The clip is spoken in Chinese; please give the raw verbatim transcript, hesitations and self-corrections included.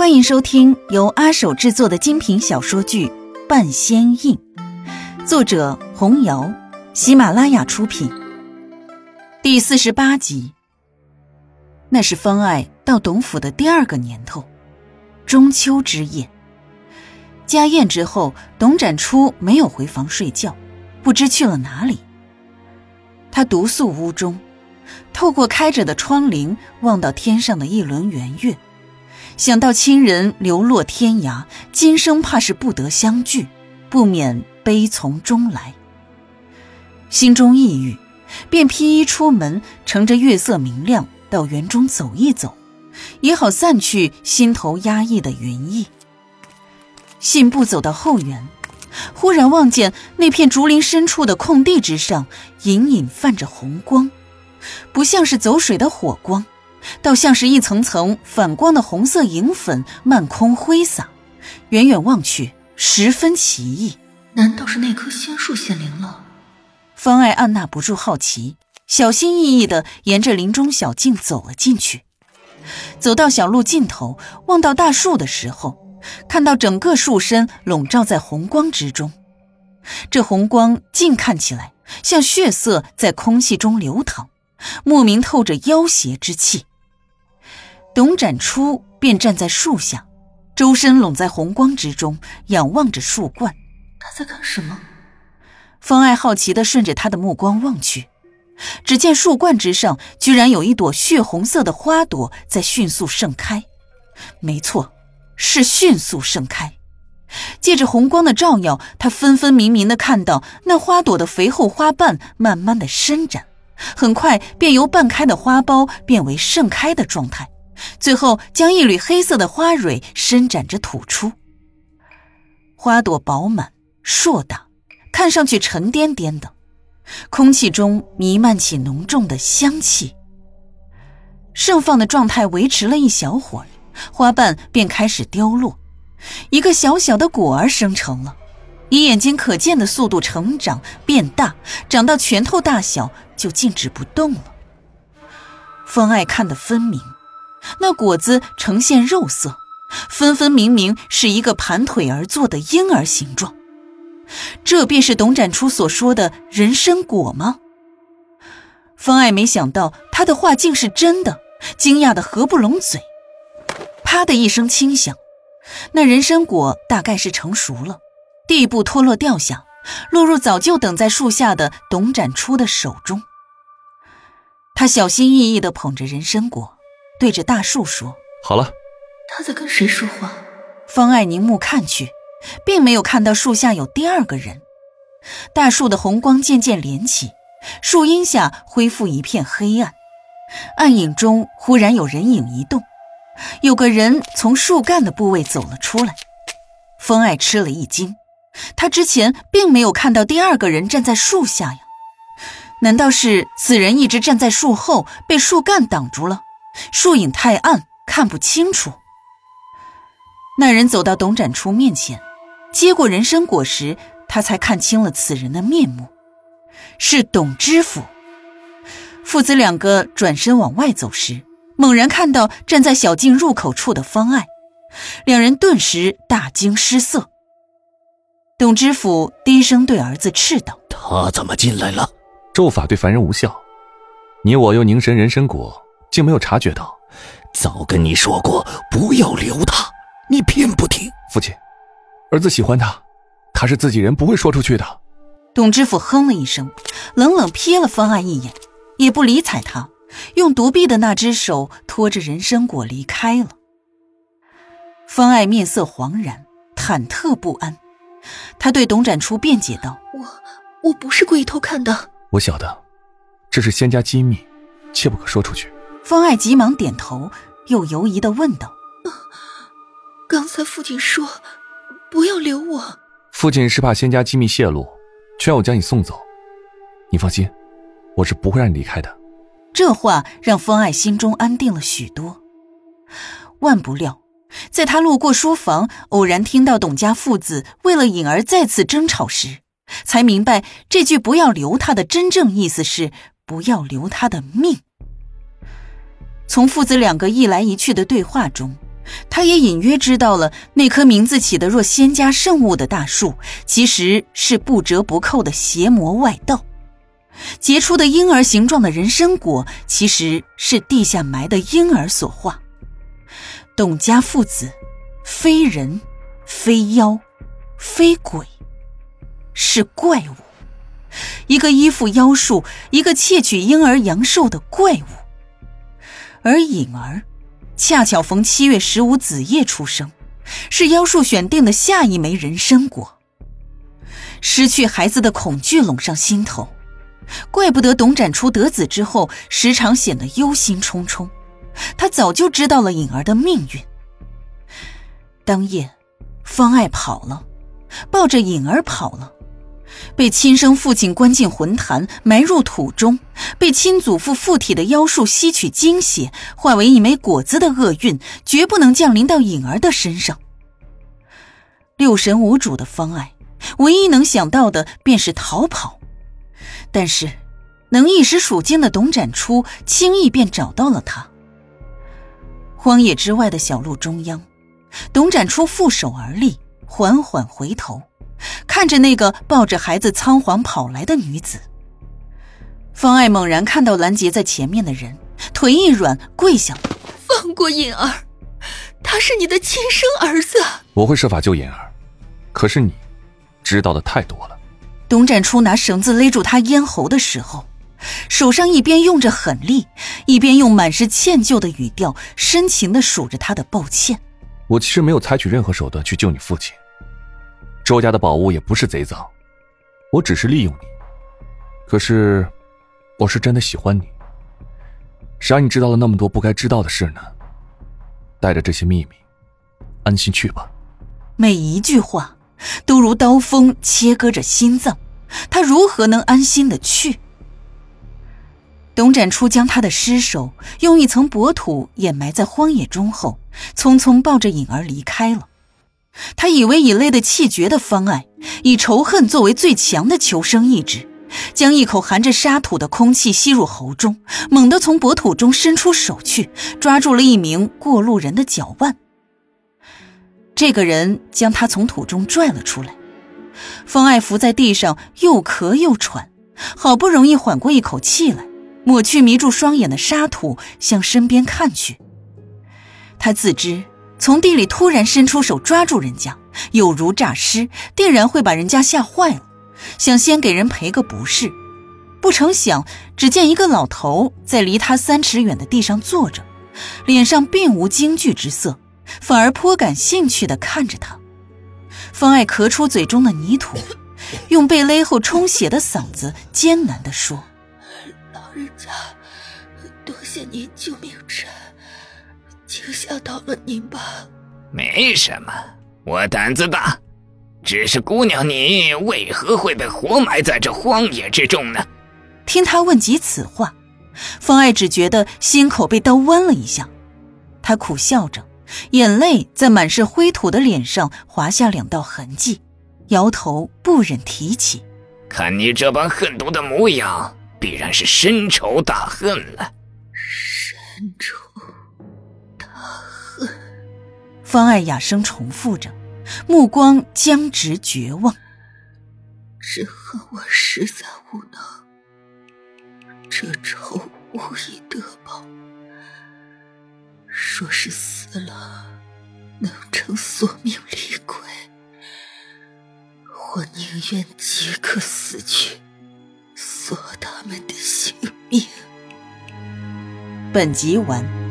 欢迎收听由阿守制作的精品小说剧《半仙印》，作者红瑶，喜马拉雅出品。第四十八集。那是方爱到董府的第二个年头，中秋之夜。家宴之后，董展初没有回房睡觉，不知去了哪里。他独宿屋中，透过开着的窗棂望到天上的一轮圆月，想到亲人流落天涯，今生怕是不得相聚，不免悲从中来。心中抑郁，便披衣出门，乘着月色明亮到园中走一走，也好散去心头压抑的云翳。信步走到后园，忽然望见那片竹林深处的空地之上隐隐泛着红光，不像是走水的火光，倒像是一层层反光的红色银粉漫空挥洒，远远望去十分奇异。 难道是那棵仙树显灵了？ 方爱按捺不住好奇，小心翼翼地沿着林中小径走了进去。走到小路尽头，望到大树的时候，看到整个树身笼罩在红光之中，这红光近看起来像血色在空气中流淌，莫名透着妖邪之气。董展初便站在树下，周身拢在红光之中，仰望着树冠。 他在干什么？ 方爱好奇地顺着他的目光望去，只见树冠之上居然有一朵血红色的花朵在迅速盛开。没错，是迅速盛开。借着红光的照耀，他分分明明地看到那花朵的肥厚花瓣慢慢地伸展，很快便由半开的花苞变为盛开的状态，最后将一缕黑色的花蕊伸展着吐出。花朵饱满硕大，看上去沉甸甸的，空气中弥漫起浓重的香气。盛放的状态维持了一小会儿，花瓣便开始凋落，一个小小的果儿生成了，以眼睛可见的速度成长变大，长到拳头大小就静止不动了。方爱看得分明，那果子呈现肉色，分分明明是一个盘腿而坐的婴儿形状。这便是董展初所说的人参果吗？方爱没想到他的话竟是真的，惊讶得合不拢嘴。啪的一声轻响，那人参果大概是成熟了，地部脱落掉下，落入早就等在树下的董展初的手中。他小心翼翼地捧着人参果，对着大树说： 好了。 他在跟谁说话？ 方爱凝目看去，并没有看到树下有第二个人。大树的红光渐渐连起，树荫下恢复一片黑暗，暗影中忽然有人影移动，有个人从树干的部位走了出来。方爱吃了一惊，他之前并没有看到第二个人站在树下呀，难道是此人一直站在树后，被树干挡住了？树影太暗，看不清楚。那人走到董展初面前，接过人参果时，他才看清了此人的面目，是董知府。父子两个转身往外走时，猛然看到站在小径入口处的方爱，两人顿时大惊失色。董知府低声对儿子斥道： 他怎么进来了？ 咒法对凡人无效，你我又凝神人参果，竟没有察觉到。 早跟你说过不要留他，你偏不听。 父亲，儿子喜欢他，他是自己人，不会说出去的。 董知府哼了一声，冷冷瞥了方爱一眼，也不理睬他，用独臂的那只手托着人参果离开了。方爱面色惶然，忐忑不安，他对董展初辩解道： 我我不是故意偷看的。 我晓得，这是仙家机密，切不可说出去。 方爱急忙点头，又犹疑地问道： 刚才父亲说不要留我。 父亲是怕仙家机密泄露，劝我将你送走。你放心，我是不会让你离开的。 这话让方爱心中安定了许多。万不料，在他路过书房，偶然听到董家父子为了颖儿再次争吵时，才明白这句不要留他的真正意思是不要留他的命。从父子两个一来一去的对话中， 他也隐约知道了那棵名字起得若仙家圣物的大树，其实是不折不扣的邪魔外道。结出的婴儿形状的人参果，其实是地下埋的婴儿所化。董家父子，非人，非妖，非鬼，是怪物。一个依附妖术，一个窃取婴儿阳寿的怪物。而颖儿恰巧逢七月十五子夜出生，是妖术选定的下一枚人参果。失去孩子的恐惧笼上心头，怪不得董展初得子之后时常显得忧心忡忡，他早就知道了颖儿的命运。当夜，方爱跑了，抱着颖儿跑了，被亲生父亲关进魂坛，埋入土中，被亲祖父附体的妖术吸取精血，化为一枚果子的厄运，绝不能降临到颖儿的身上。六神无主的方爱，唯一能想到的便是逃跑。但是，能一时数惊的董展初轻易便找到了他。荒野之外的小路中央，董展初负手而立，缓缓回头，看着那个抱着孩子仓皇跑来的女子。方爱猛然看到拦截在前面的人，腿一软，跪下了。 放过颖儿，他是你的亲生儿子。 我会设法救颖儿，可是你知道的太多了。 董展初拿绳子勒住他咽喉的时候，手上一边用着狠力，一边用满是歉疚的语调深情地数着他的抱歉。 我其实没有采取任何手段去救你父亲，周家的宝物也不是贼赃，我只是利用你。可是我是真的喜欢你，谁让你知道了那么多不该知道的事呢？带着这些秘密安心去吧。 每一句话都如刀锋切割着心脏，他如何能安心地去？董展初将他的尸首用一层薄土掩埋在荒野中后，匆匆抱着颖儿离开了。他以为已累得气绝的方爱，以仇恨作为最强的求生意志，将一口含着沙土的空气吸入喉中，猛地从薄土中伸出手去，抓住了一名过路人的脚腕。这个人将他从土中拽了出来，方爱伏在地上又咳又喘，好不容易缓过一口气来，抹去迷住双眼的沙土，向身边看去。他自知从地里突然伸出手抓住人家，有如诈尸，定然会把人家吓坏了，想先给人赔个不是。不成想，只见一个老头在离他三尺远的地上坐着，脸上并无惊惧之色，反而颇感兴趣地看着他。方爱咳出嘴中的泥土，用被勒后充血的嗓子艰难地说： 老人家，多谢您救命之恩，惊吓到了您吧？ 没什么，我胆子大，只是姑娘你为何会被活埋在这荒野之中呢？ 听他问及此话，方爱只觉得心口被刀剜了一下，他苦笑着，眼泪在满是灰土的脸上划下两道痕迹，摇头不忍提起。 看你这般恨毒的模样，必然是深仇大恨了。 深仇大恨。 方爱哑声重复着，目光僵直绝望。 只恨我实在无能，这仇无以得报。若是死了能成索命厉鬼，我宁愿即刻死去，索他们的性命。 本集完。